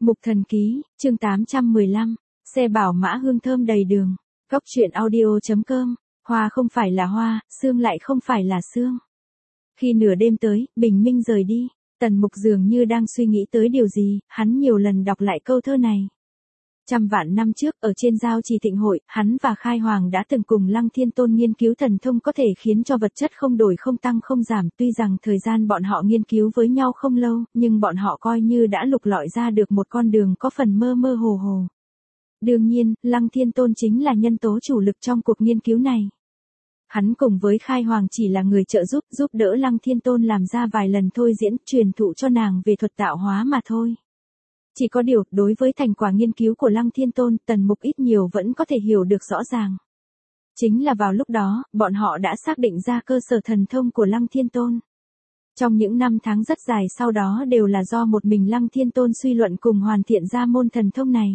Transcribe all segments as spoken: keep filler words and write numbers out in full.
Mục Thần Ký, chương tám trăm mười lăm, xe bảo mã hương thơm đầy đường. Cóc truyện audio chấm com, hoa không phải là hoa, sương lại không phải là sương. Khi nửa đêm tới, bình minh rời đi, Tần Mục dường như đang suy nghĩ tới điều gì, hắn nhiều lần đọc lại câu thơ này. Trăm vạn năm trước, ở trên giao trì thịnh hội, hắn và Khai Hoàng đã từng cùng Lăng Thiên Tôn nghiên cứu thần thông có thể khiến cho vật chất không đổi không tăng không giảm. Tuy rằng thời gian bọn họ nghiên cứu với nhau không lâu, nhưng bọn họ coi như đã lục lọi ra được một con đường có phần mơ mơ hồ hồ. Đương nhiên, Lăng Thiên Tôn chính là nhân tố chủ lực trong cuộc nghiên cứu này. Hắn cùng với Khai Hoàng chỉ là người trợ giúp, giúp đỡ Lăng Thiên Tôn làm ra vài lần thôi diễn, truyền thụ cho nàng về thuật tạo hóa mà thôi. Chỉ có điều, đối với thành quả nghiên cứu của Lăng Thiên Tôn, Tần Mục ít nhiều vẫn có thể hiểu được rõ ràng. Chính là vào lúc đó, bọn họ đã xác định ra cơ sở thần thông của Lăng Thiên Tôn. Trong những năm tháng rất dài sau đó đều là do một mình Lăng Thiên Tôn suy luận cùng hoàn thiện ra môn thần thông này.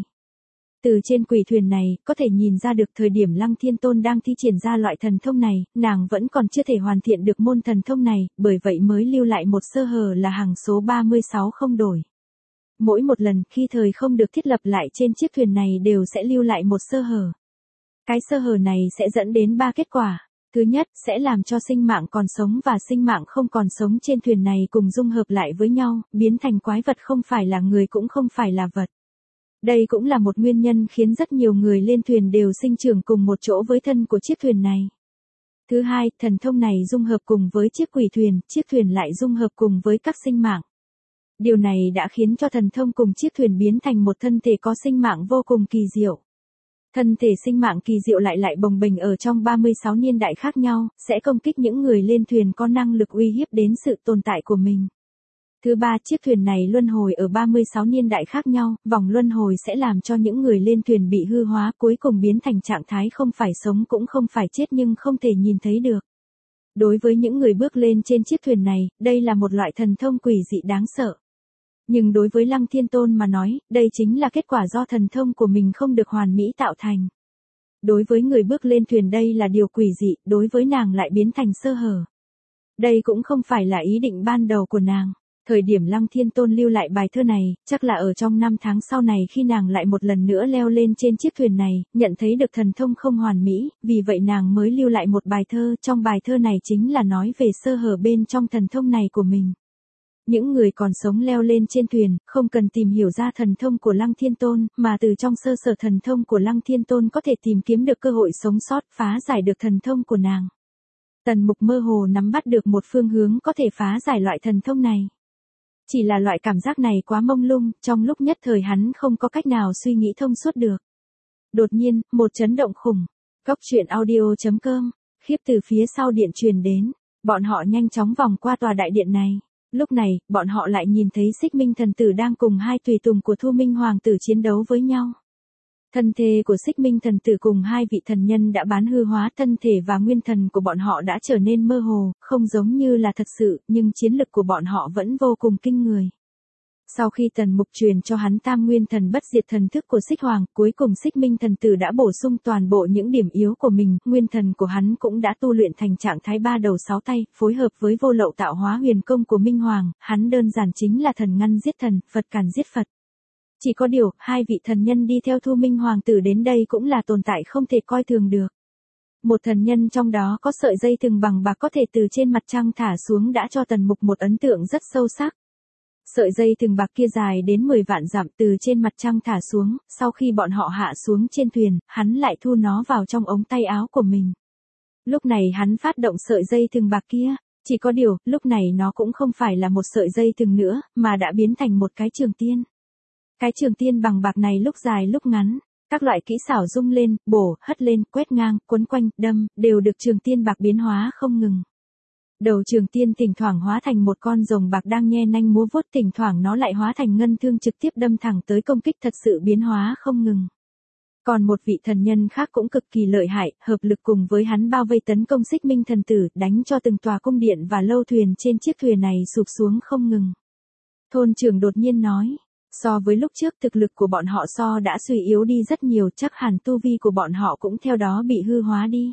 Từ trên quỷ thuyền này, có thể nhìn ra được thời điểm Lăng Thiên Tôn đang thi triển ra loại thần thông này, nàng vẫn còn chưa thể hoàn thiện được môn thần thông này, bởi vậy mới lưu lại một sơ hở là hằng số ba mươi sáu không đổi. Mỗi một lần khi thời không được thiết lập lại trên chiếc thuyền này đều sẽ lưu lại một sơ hở. Cái sơ hở này sẽ dẫn đến ba kết quả. Thứ nhất, sẽ làm cho sinh mạng còn sống và sinh mạng không còn sống trên thuyền này cùng dung hợp lại với nhau, biến thành quái vật không phải là người cũng không phải là vật. Đây cũng là một nguyên nhân khiến rất nhiều người lên thuyền đều sinh trưởng cùng một chỗ với thân của chiếc thuyền này. Thứ hai, thần thông này dung hợp cùng với chiếc quỷ thuyền, chiếc thuyền lại dung hợp cùng với các sinh mạng. Điều này đã khiến cho thần thông cùng chiếc thuyền biến thành một thân thể có sinh mạng vô cùng kỳ diệu. Thân thể sinh mạng kỳ diệu lại lại bồng bềnh ở trong ba mươi sáu niên đại khác nhau, sẽ công kích những người lên thuyền có năng lực uy hiếp đến sự tồn tại của mình. Thứ ba, chiếc thuyền này luân hồi ở ba mươi sáu niên đại khác nhau, vòng luân hồi sẽ làm cho những người lên thuyền bị hư hóa, cuối cùng biến thành trạng thái không phải sống cũng không phải chết nhưng không thể nhìn thấy được. Đối với những người bước lên trên chiếc thuyền này, đây là một loại thần thông quỷ dị đáng sợ. Nhưng đối với Lăng Thiên Tôn mà nói, đây chính là kết quả do thần thông của mình không được hoàn mỹ tạo thành. Đối với người bước lên thuyền đây là điều quỷ dị, đối với nàng lại biến thành sơ hở. Đây cũng không phải là ý định ban đầu của nàng. Thời điểm Lăng Thiên Tôn lưu lại bài thơ này, chắc là ở trong năm tháng sau này khi nàng lại một lần nữa leo lên trên chiếc thuyền này, nhận thấy được thần thông không hoàn mỹ, vì vậy nàng mới lưu lại một bài thơ, trong bài thơ này chính là nói về sơ hở bên trong thần thông này của mình. Những người còn sống leo lên trên thuyền, không cần tìm hiểu ra thần thông của Lăng Thiên Tôn, mà từ trong sơ sở thần thông của Lăng Thiên Tôn có thể tìm kiếm được cơ hội sống sót, phá giải được thần thông của nàng. Tần Mục mơ hồ nắm bắt được một phương hướng có thể phá giải loại thần thông này. Chỉ là loại cảm giác này quá mông lung, trong lúc nhất thời hắn không có cách nào suy nghĩ thông suốt được. Đột nhiên, một chấn động khủng. Cóc truyện audio chấm com, khiếp từ phía sau điện truyền đến. Bọn họ nhanh chóng vòng qua tòa đại điện này. Lúc này, bọn họ lại nhìn thấy Xích Minh thần tử đang cùng hai tùy tùng của Thu Minh hoàng tử chiến đấu với nhau. Thân thể của Xích Minh thần tử cùng hai vị thần nhân đã bán hư hóa, thân thể và nguyên thần của bọn họ đã trở nên mơ hồ, không giống như là thật sự, nhưng chiến lực của bọn họ vẫn vô cùng kinh người. Sau khi Tần Mục truyền cho hắn tam nguyên thần bất diệt thần thức của Xích Hoàng, cuối cùng Xích Minh thần tử đã bổ sung toàn bộ những điểm yếu của mình, nguyên thần của hắn cũng đã tu luyện thành trạng thái ba đầu sáu tay, phối hợp với vô lậu tạo hóa huyền công của Minh Hoàng, hắn đơn giản chính là thần ngăn giết thần, Phật càn giết Phật. Chỉ có điều, hai vị thần nhân đi theo Thu Minh hoàng tử đến đây cũng là tồn tại không thể coi thường được. Một thần nhân trong đó có sợi dây thừng bằng bạc có thể từ trên mặt trăng thả xuống đã cho Tần Mục một ấn tượng rất sâu sắc. Sợi dây thừng bạc kia dài đến mười vạn dặm từ trên mặt trăng thả xuống, sau khi bọn họ hạ xuống trên thuyền, hắn lại thu nó vào trong ống tay áo của mình. Lúc này hắn phát động sợi dây thừng bạc kia, chỉ có điều, lúc này nó cũng không phải là một sợi dây thừng nữa, mà đã biến thành một cái trường tiên. Cái trường tiên bằng bạc này lúc dài lúc ngắn, các loại kỹ xảo rung lên, bổ, hất lên, quét ngang, quấn quanh, đâm, đều được trường tiên bạc biến hóa không ngừng. Đầu trường tiên thỉnh thoảng hóa thành một con rồng bạc đang nhe nanh múa vuốt, thỉnh thoảng nó lại hóa thành ngân thương trực tiếp đâm thẳng tới công kích, thật sự biến hóa không ngừng. Còn một vị thần nhân khác cũng cực kỳ lợi hại, hợp lực cùng với hắn bao vây tấn công Xích Minh thần tử, đánh cho từng tòa cung điện và lâu thuyền trên chiếc thuyền này sụp xuống không ngừng. Thôn trưởng đột nhiên nói. So với lúc trước thực lực của bọn họ so đã suy yếu đi rất nhiều, chắc hẳn tu vi của bọn họ cũng theo đó bị hư hóa đi.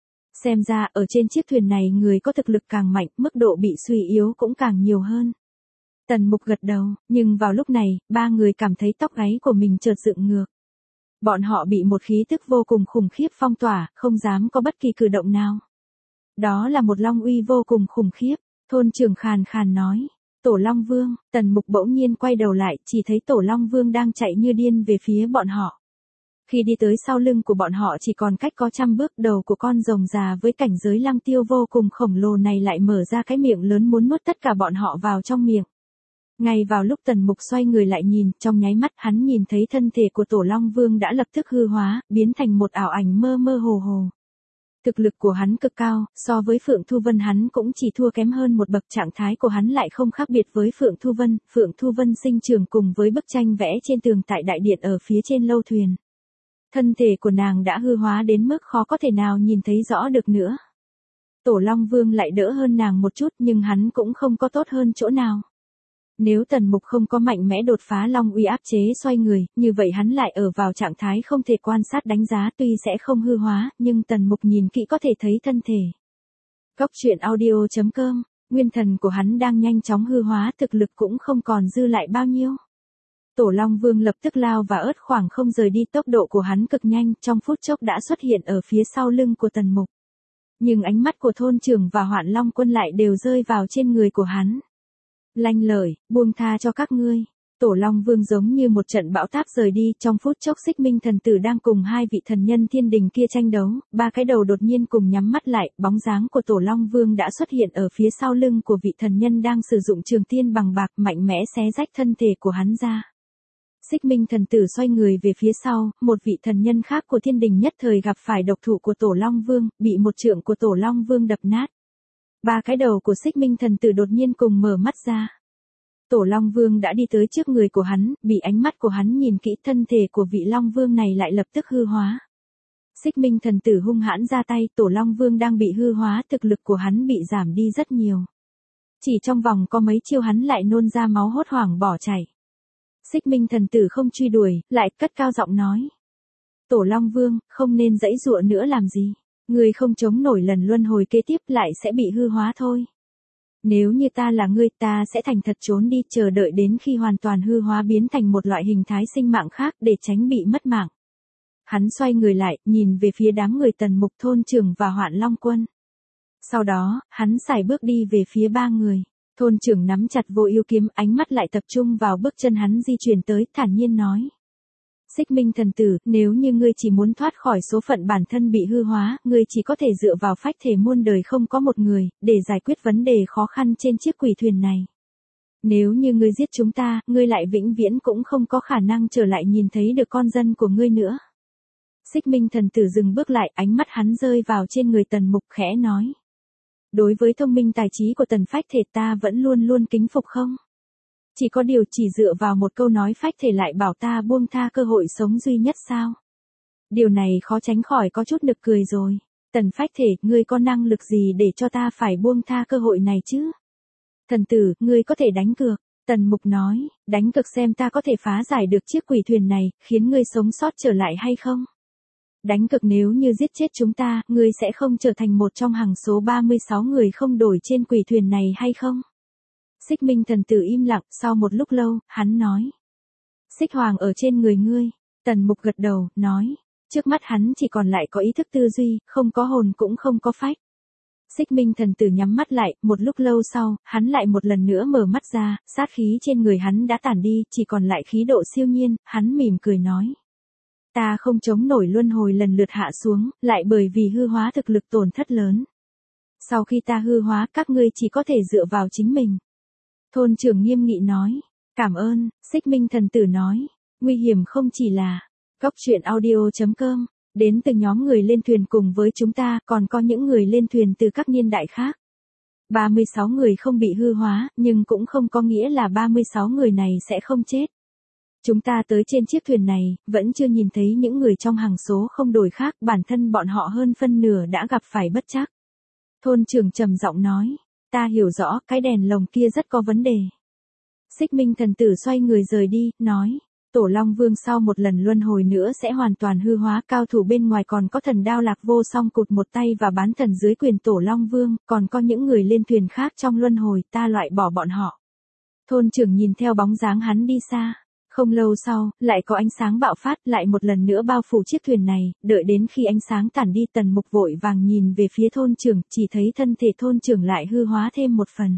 Xem ra ở trên chiếc thuyền này người có thực lực càng mạnh, mức độ bị suy yếu cũng càng nhiều hơn. Tần Mục gật đầu, nhưng vào lúc này, ba người cảm thấy tóc gáy của mình chợt dựng ngược. Bọn họ bị một khí tức vô cùng khủng khiếp phong tỏa, không dám có bất kỳ cử động nào. Đó là một long uy vô cùng khủng khiếp, thôn trưởng khàn khàn nói. Tổ Long Vương, Tần Mục bỗng nhiên quay đầu lại, chỉ thấy Tổ Long Vương đang chạy như điên về phía bọn họ. Khi đi tới sau lưng của bọn họ chỉ còn cách có trăm bước, đầu của con rồng già với cảnh giới lăng tiêu vô cùng khổng lồ này lại mở ra cái miệng lớn muốn nuốt tất cả bọn họ vào trong miệng. Ngay vào lúc Tần Mục xoay người lại nhìn, trong nháy mắt hắn nhìn thấy thân thể của Tổ Long Vương đã lập tức hư hóa, biến thành một ảo ảnh mơ mơ hồ hồ. Thực lực của hắn cực cao, so với Phượng Thu Vân hắn cũng chỉ thua kém hơn một bậc, trạng thái của hắn lại không khác biệt với Phượng Thu Vân, Phượng Thu Vân sinh trưởng cùng với bức tranh vẽ trên tường tại đại điện ở phía trên lâu thuyền. Thân thể của nàng đã hư hóa đến mức khó có thể nào nhìn thấy rõ được nữa. Tổ Long Vương lại đỡ hơn nàng một chút nhưng hắn cũng không có tốt hơn chỗ nào. Nếu Tần Mục không có mạnh mẽ đột phá long uy áp chế xoay người, như vậy hắn lại ở vào trạng thái không thể quan sát đánh giá, tuy sẽ không hư hóa, nhưng Tần Mục nhìn kỹ có thể thấy thân thể. Cốc truyện audio chấm com, nguyên thần của hắn đang nhanh chóng hư hóa, thực lực cũng không còn dư lại bao nhiêu. Tổ Long Vương lập tức lao và ớt khoảng không rời đi, tốc độ của hắn cực nhanh, trong phút chốc đã xuất hiện ở phía sau lưng của Tần Mục. Nhưng ánh mắt của thôn trưởng và Hoạn Long Quân lại đều rơi vào trên người của hắn. Lanh lợi, buông tha cho các ngươi. Tổ Long Vương giống như một trận bão táp rời đi, trong phút chốc Xích Minh thần tử đang cùng hai vị thần nhân thiên đình kia tranh đấu, ba cái đầu đột nhiên cùng nhắm mắt lại, bóng dáng của Tổ Long Vương đã xuất hiện ở phía sau lưng của vị thần nhân đang sử dụng trường tiên bằng bạc, mạnh mẽ xé rách thân thể của hắn ra. Xích Minh thần tử xoay người về phía sau, một vị thần nhân khác của thiên đình nhất thời gặp phải độc thủ của Tổ Long Vương, bị một trượng của Tổ Long Vương đập nát. Ba cái đầu của Xích Minh thần tử đột nhiên cùng mở mắt ra. Tổ Long Vương đã đi tới trước người của hắn, bị ánh mắt của hắn nhìn kỹ, thân thể của vị Long Vương này lại lập tức hư hóa. Xích Minh thần tử hung hãn ra tay, Tổ Long Vương đang bị hư hóa, thực lực của hắn bị giảm đi rất nhiều. Chỉ trong vòng có mấy chiêu hắn lại nôn ra máu hốt hoảng bỏ chạy. Xích Minh thần tử không truy đuổi, lại cất cao giọng nói. Tổ Long Vương, không nên giãy giụa nữa làm gì. Ngươi không chống nổi lần luân hồi kế tiếp lại sẽ bị hư hóa thôi. Nếu như ta là ngươi, ta sẽ thành thật trốn đi, chờ đợi đến khi hoàn toàn hư hóa biến thành một loại hình thái sinh mạng khác để tránh bị mất mạng. Hắn xoay người lại, nhìn về phía đám người Tần Mục, thôn trưởng và Hoạn Long Quân. Sau đó, hắn sải bước đi về phía ba người. Thôn trưởng nắm chặt Vô Ưu kiếm, ánh mắt lại tập trung vào bước chân hắn di chuyển tới, thản nhiên nói. Xích Minh thần tử, nếu như ngươi chỉ muốn thoát khỏi số phận bản thân bị hư hóa, ngươi chỉ có thể dựa vào phách thể muôn đời không có một người, để giải quyết vấn đề khó khăn trên chiếc quỷ thuyền này. Nếu như ngươi giết chúng ta, ngươi lại vĩnh viễn cũng không có khả năng trở lại nhìn thấy được con dân của ngươi nữa. Xích Minh thần tử dừng bước lại, ánh mắt hắn rơi vào trên người Tần Mục, khẽ nói. Đối với thông minh tài trí của Tần phách thể ta vẫn luôn luôn kính phục không? Chỉ có điều chỉ dựa vào một câu nói phách thể lại bảo ta buông tha cơ hội sống duy nhất sao? Điều này khó tránh khỏi có chút nực cười rồi. Tần phách thể, ngươi có năng lực gì để cho ta phải buông tha cơ hội này chứ? Thần tử, ngươi có thể đánh cược. Tần Mục nói, đánh cược xem ta có thể phá giải được chiếc quỷ thuyền này, khiến ngươi sống sót trở lại hay không? Đánh cược nếu như giết chết chúng ta, ngươi sẽ không trở thành một trong hàng số ba mươi sáu người không đổi trên quỷ thuyền này hay không? Xích Minh thần tử im lặng, sau một lúc lâu, hắn nói. Xích Hoàng ở trên người ngươi. Tần Mục gật đầu, nói. Trước mắt hắn chỉ còn lại có ý thức tư duy, không có hồn cũng không có phách. Xích Minh thần tử nhắm mắt lại, một lúc lâu sau, hắn lại một lần nữa mở mắt ra, sát khí trên người hắn đã tản đi, chỉ còn lại khí độ siêu nhiên, hắn mỉm cười nói. Ta không chống nổi luân hồi lần lượt hạ xuống, lại bởi vì hư hóa thực lực tổn thất lớn. Sau khi ta hư hóa, các ngươi chỉ có thể dựa vào chính mình. Thôn trưởng nghiêm nghị nói. Cảm ơn, Xích Minh thần tử nói. Nguy hiểm không chỉ là. Cốc truyện audio chấm com. Đến từ nhóm người lên thuyền cùng với chúng ta, còn có những người lên thuyền từ các niên đại khác. ba mươi sáu người không bị hư hóa, nhưng cũng không có nghĩa là ba mươi sáu người này sẽ không chết. Chúng ta tới trên chiếc thuyền này, vẫn chưa nhìn thấy những người trong hàng số không đổi khác, bản thân bọn họ hơn phân nửa đã gặp phải bất trắc. Thôn trưởng trầm giọng nói. Ta hiểu rõ, cái đèn lồng kia rất có vấn đề. Xích Minh thần tử xoay người rời đi, nói. Tổ Long Vương sau một lần luân hồi nữa sẽ hoàn toàn hư hóa, cao thủ bên ngoài còn có thần đao Lạc Vô Song cụt một tay và bán thần dưới quyền Tổ Long Vương, còn có những người lên thuyền khác trong luân hồi, ta loại bỏ bọn họ. Thôn trưởng nhìn theo bóng dáng hắn đi xa. Không lâu sau, lại có ánh sáng bạo phát lại một lần nữa bao phủ chiếc thuyền này, đợi đến khi ánh sáng tản đi Tần Mục vội vàng nhìn về phía thôn trưởng, chỉ thấy thân thể thôn trưởng lại hư hóa thêm một phần.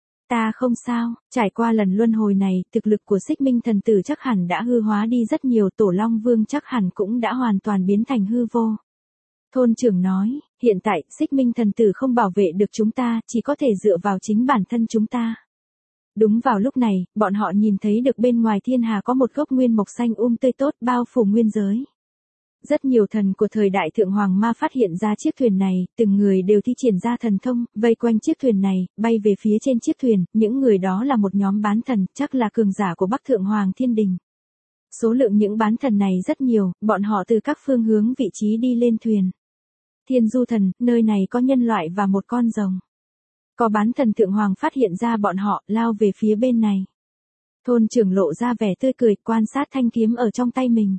Ta không sao, trải qua lần luân hồi này, thực lực của Xích Minh thần tử chắc hẳn đã hư hóa đi rất nhiều, Tổ Long Vương chắc hẳn cũng đã hoàn toàn biến thành hư vô. Thôn trưởng nói, hiện tại, Xích Minh thần tử không bảo vệ được chúng ta, chỉ có thể dựa vào chính bản thân chúng ta. Đúng vào lúc này, bọn họ nhìn thấy được bên ngoài thiên hà có một gốc nguyên mộc xanh um tươi tốt bao phủ nguyên giới. Rất nhiều thần của thời đại Thượng Hoàng Ma phát hiện ra chiếc thuyền này, từng người đều thi triển ra thần thông, vây quanh chiếc thuyền này, bay về phía trên chiếc thuyền, những người đó là một nhóm bán thần, chắc là cường giả của Bắc Thượng Hoàng Thiên Đình. Số lượng những bán thần này rất nhiều, bọn họ từ các phương hướng vị trí đi lên thuyền. Thiên Du Thần, nơi này có nhân loại và một con rồng. Có bán thần Thượng Hoàng phát hiện ra bọn họ, lao về phía bên này. Thôn trưởng lộ ra vẻ tươi cười, quan sát thanh kiếm ở trong tay mình.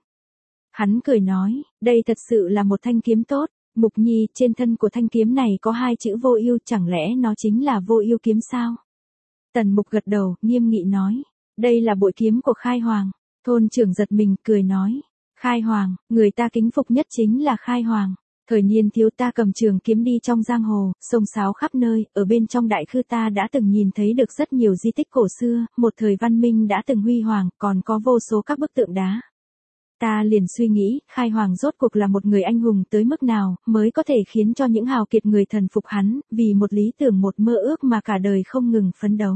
Hắn cười nói, đây thật sự là một thanh kiếm tốt. Mục Nhi, trên thân của thanh kiếm này có hai chữ vô ưu, chẳng lẽ nó chính là vô ưu kiếm sao? Tần Mục gật đầu, nghiêm nghị nói, đây là bội kiếm của Khai Hoàng. Thôn trưởng giật mình, cười nói, Khai Hoàng, người ta kính phục nhất chính là Khai Hoàng. Thời niên thiếu ta cầm trường kiếm đi trong giang hồ, sông sáo khắp nơi, ở bên trong đại khư ta đã từng nhìn thấy được rất nhiều di tích cổ xưa, một thời văn minh đã từng huy hoàng, còn có vô số các bức tượng đá. Ta liền suy nghĩ, Khai Hoàng rốt cuộc là một người anh hùng tới mức nào, mới có thể khiến cho những hào kiệt người thần phục hắn, vì một lý tưởng một mơ ước mà cả đời không ngừng phấn đấu.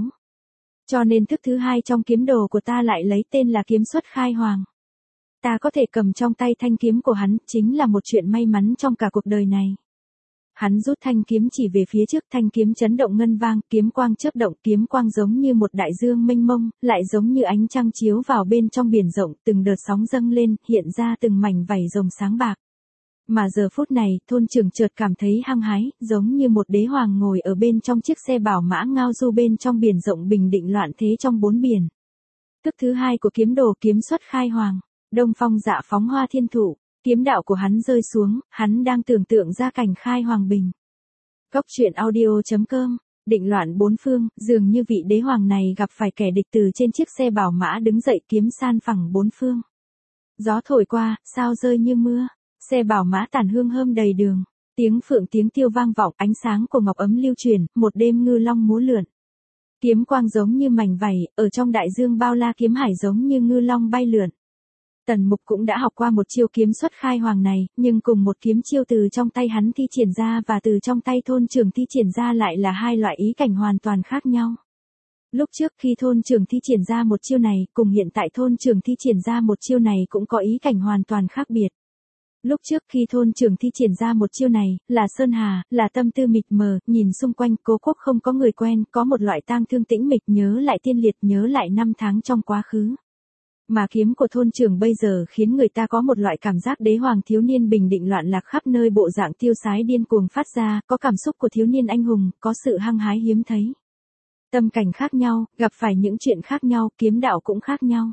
Cho nên thức thứ hai trong kiếm đồ của ta lại lấy tên là kiếm xuất Khai Hoàng. Ta có thể cầm trong tay thanh kiếm của hắn, chính là một chuyện may mắn trong cả cuộc đời này. Hắn rút thanh kiếm chỉ về phía trước, thanh kiếm chấn động ngân vang, kiếm quang chớp động, kiếm quang giống như một đại dương mênh mông, lại giống như ánh trăng chiếu vào bên trong biển rộng, từng đợt sóng dâng lên, hiện ra từng mảnh vảy rồng sáng bạc. Mà giờ phút này, thôn trưởng chợt cảm thấy hăng hái, giống như một đế hoàng ngồi ở bên trong chiếc xe bảo mã ngao du bên trong biển rộng bình định loạn thế trong bốn biển. Thức thứ hai của kiếm đồ, kiếm xuất Khai Hoàng. Đông phong dạ phóng hoa thiên thụ, kiếm đạo của hắn rơi xuống, hắn đang tưởng tượng ra cảnh Khai Hoàng bình. Góc truyện audio chấm com, định loạn bốn phương, dường như vị đế hoàng này gặp phải kẻ địch từ trên chiếc xe bảo mã đứng dậy, kiếm san phẳng bốn phương. Gió thổi qua, sao rơi như mưa, xe bảo mã tản hương thơm đầy đường, tiếng phượng tiếng tiêu vang vọng, ánh sáng của ngọc ấm lưu truyền, một đêm ngư long múa lượn. Kiếm quang giống như mảnh vảy, ở trong đại dương bao la kiếm hải giống như ngư long bay lượn. Tần Mục cũng đã học qua một chiêu kiếm xuất Khai Hoàng này, nhưng cùng một kiếm chiêu từ trong tay hắn thi triển ra và từ trong tay thôn trưởng thi triển ra lại là hai loại ý cảnh hoàn toàn khác nhau. Lúc trước khi thôn trưởng thi triển ra một chiêu này, cùng hiện tại thôn trưởng thi triển ra một chiêu này cũng có ý cảnh hoàn toàn khác biệt. Lúc trước khi thôn trưởng thi triển ra một chiêu này, là sơn hà, là tâm tư mịt mờ, nhìn xung quanh cố quốc không có người quen, có một loại tang thương tĩnh mịch, nhớ lại tiên liệt, nhớ lại năm tháng trong quá khứ. Mà kiếm của thôn trưởng bây giờ khiến người ta có một loại cảm giác đế hoàng thiếu niên bình định loạn lạc khắp nơi, bộ dạng tiêu sái điên cuồng phát ra, có cảm xúc của thiếu niên anh hùng, có sự hăng hái hiếm thấy. Tâm cảnh khác nhau, gặp phải những chuyện khác nhau, kiếm đạo cũng khác nhau.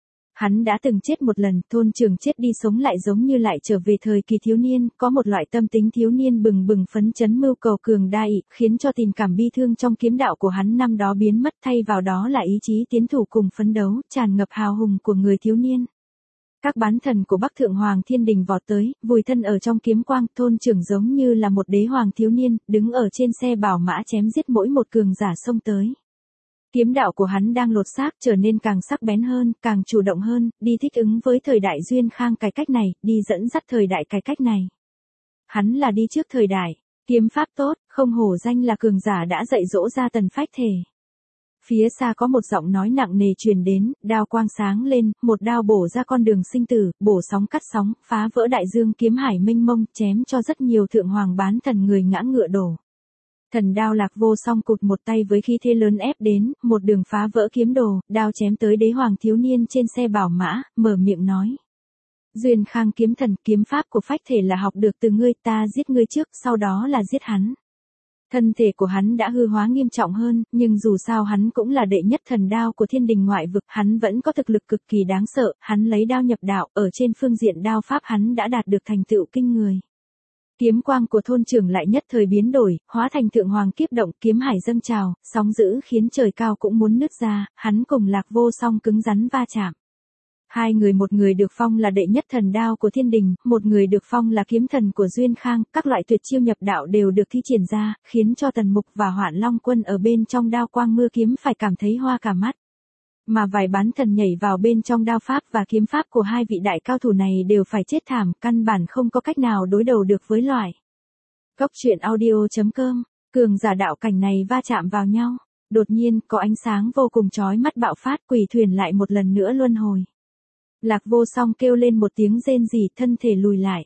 Hắn đã từng chết một lần, thôn trưởng chết đi sống lại giống như lại trở về thời kỳ thiếu niên, có một loại tâm tính thiếu niên bừng bừng phấn chấn mưu cầu cường đại, khiến cho tình cảm bi thương trong kiếm đạo của hắn năm đó biến mất, thay vào đó là ý chí tiến thủ cùng phấn đấu, tràn ngập hào hùng của người thiếu niên. Các bán thần của Bắc Thượng Hoàng Thiên Đình vọt tới, vùi thân ở trong kiếm quang, thôn trưởng giống như là một đế hoàng thiếu niên, đứng ở trên xe bảo mã chém giết mỗi một cường giả xông tới. Kiếm đạo của hắn đang lột xác, trở nên càng sắc bén hơn, càng chủ động hơn, đi thích ứng với thời đại duyên khang cải cách này, đi dẫn dắt thời đại cải cách này. Hắn là đi trước thời đại, kiếm pháp tốt, không hổ danh là cường giả đã dạy dỗ ra Tần Phách Thể. Phía xa có một giọng nói nặng nề truyền đến, đao quang sáng lên, một đao bổ ra con đường sinh tử, bổ sóng cắt sóng, phá vỡ đại dương kiếm hải mênh mông, chém cho rất nhiều thượng hoàng bán thần người ngã ngựa đổ. Thần đao Lạc Vô Song cụt một tay với khí thế lớn ép đến, một đường phá vỡ kiếm đồ, đao chém tới đế hoàng thiếu niên trên xe bảo mã, mở miệng nói. Duyên Khang kiếm thần, kiếm pháp của Phách Thể là học được từ ngươi, ta giết ngươi trước, sau đó là giết hắn. Thân thể của hắn đã hư hóa nghiêm trọng hơn, nhưng dù sao hắn cũng là đệ nhất thần đao của thiên đình ngoại vực, hắn vẫn có thực lực cực kỳ đáng sợ, hắn lấy đao nhập đạo, ở trên phương diện đao pháp hắn đã đạt được thành tựu kinh người. Kiếm quang của thôn trưởng lại nhất thời biến đổi, hóa thành thượng hoàng kiếp động, kiếm hải dâng trào, sóng dữ khiến trời cao cũng muốn nứt ra, hắn cùng Lạc Vô Song cứng rắn va chạm. Hai người, một người được phong là đệ nhất thần đao của thiên đình, một người được phong là kiếm thần của Duyên Khang, các loại tuyệt chiêu nhập đạo đều được thi triển ra, khiến cho Tần Mục và Hoạn Long Quân ở bên trong đao quang mưa kiếm phải cảm thấy hoa cả mắt. Mà vài bán thần nhảy vào bên trong đao pháp và kiếm pháp của hai vị đại cao thủ này đều phải chết thảm, căn bản không có cách nào đối đầu được với loại. Góc truyện audio chấm com, cường giả đạo cảnh này va chạm vào nhau. Đột nhiên, có ánh sáng vô cùng chói mắt bạo phát, quỷ thuyền lại một lần nữa luân hồi. Lạc Vô Song kêu lên một tiếng rên rỉ, thân thể lùi lại.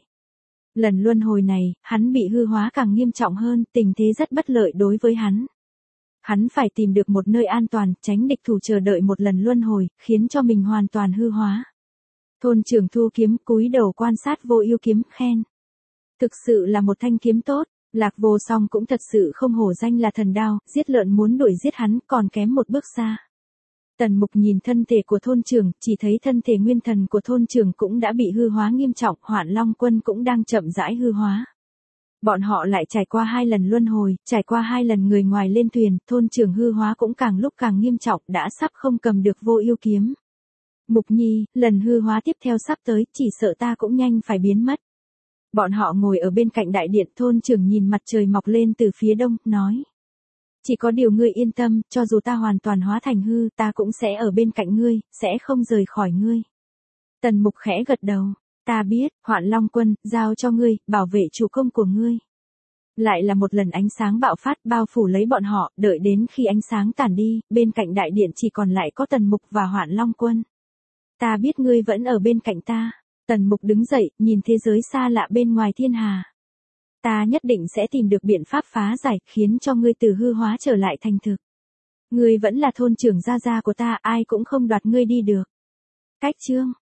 Lần luân hồi này, hắn bị hư hóa càng nghiêm trọng hơn, tình thế rất bất lợi đối với hắn. Hắn phải tìm được một nơi an toàn, tránh địch thủ chờ đợi một lần luân hồi, khiến cho mình hoàn toàn hư hóa. Thôn trưởng thu kiếm cúi đầu quan sát Vô Ưu kiếm, khen. Thực sự là một thanh kiếm tốt, Lạc Vô Song cũng thật sự không hổ danh là thần đao, giết lợn muốn đuổi giết hắn còn kém một bước xa. Tần Mục nhìn thân thể của thôn trưởng, chỉ thấy thân thể nguyên thần của thôn trưởng cũng đã bị hư hóa nghiêm trọng, Hoạn Long Quân cũng đang chậm rãi hư hóa. Bọn họ lại trải qua hai lần luân hồi, trải qua hai lần người ngoài lên thuyền, thôn trưởng hư hóa cũng càng lúc càng nghiêm trọng, đã sắp không cầm được Vô Ưu kiếm. Mục Nhi, lần hư hóa tiếp theo sắp tới, chỉ sợ ta cũng nhanh phải biến mất. Bọn họ ngồi ở bên cạnh đại điện, thôn trưởng nhìn mặt trời mọc lên từ phía đông, nói. Chỉ có điều ngươi yên tâm, cho dù ta hoàn toàn hóa thành hư, ta cũng sẽ ở bên cạnh ngươi, sẽ không rời khỏi ngươi. Tần Mục khẽ gật đầu. Ta biết, Hoạn Long Quân, giao cho ngươi, bảo vệ chủ công của ngươi. Lại là một lần ánh sáng bạo phát bao phủ lấy bọn họ, đợi đến khi ánh sáng tản đi, bên cạnh đại điện chỉ còn lại có Tần Mục và Hoạn Long Quân. Ta biết ngươi vẫn ở bên cạnh ta. Tần Mục đứng dậy, nhìn thế giới xa lạ bên ngoài thiên hà. Ta nhất định sẽ tìm được biện pháp phá giải, khiến cho ngươi từ hư hóa trở lại thành thực. Ngươi vẫn là thôn trưởng gia gia của ta, ai cũng không đoạt ngươi đi được. Cách chương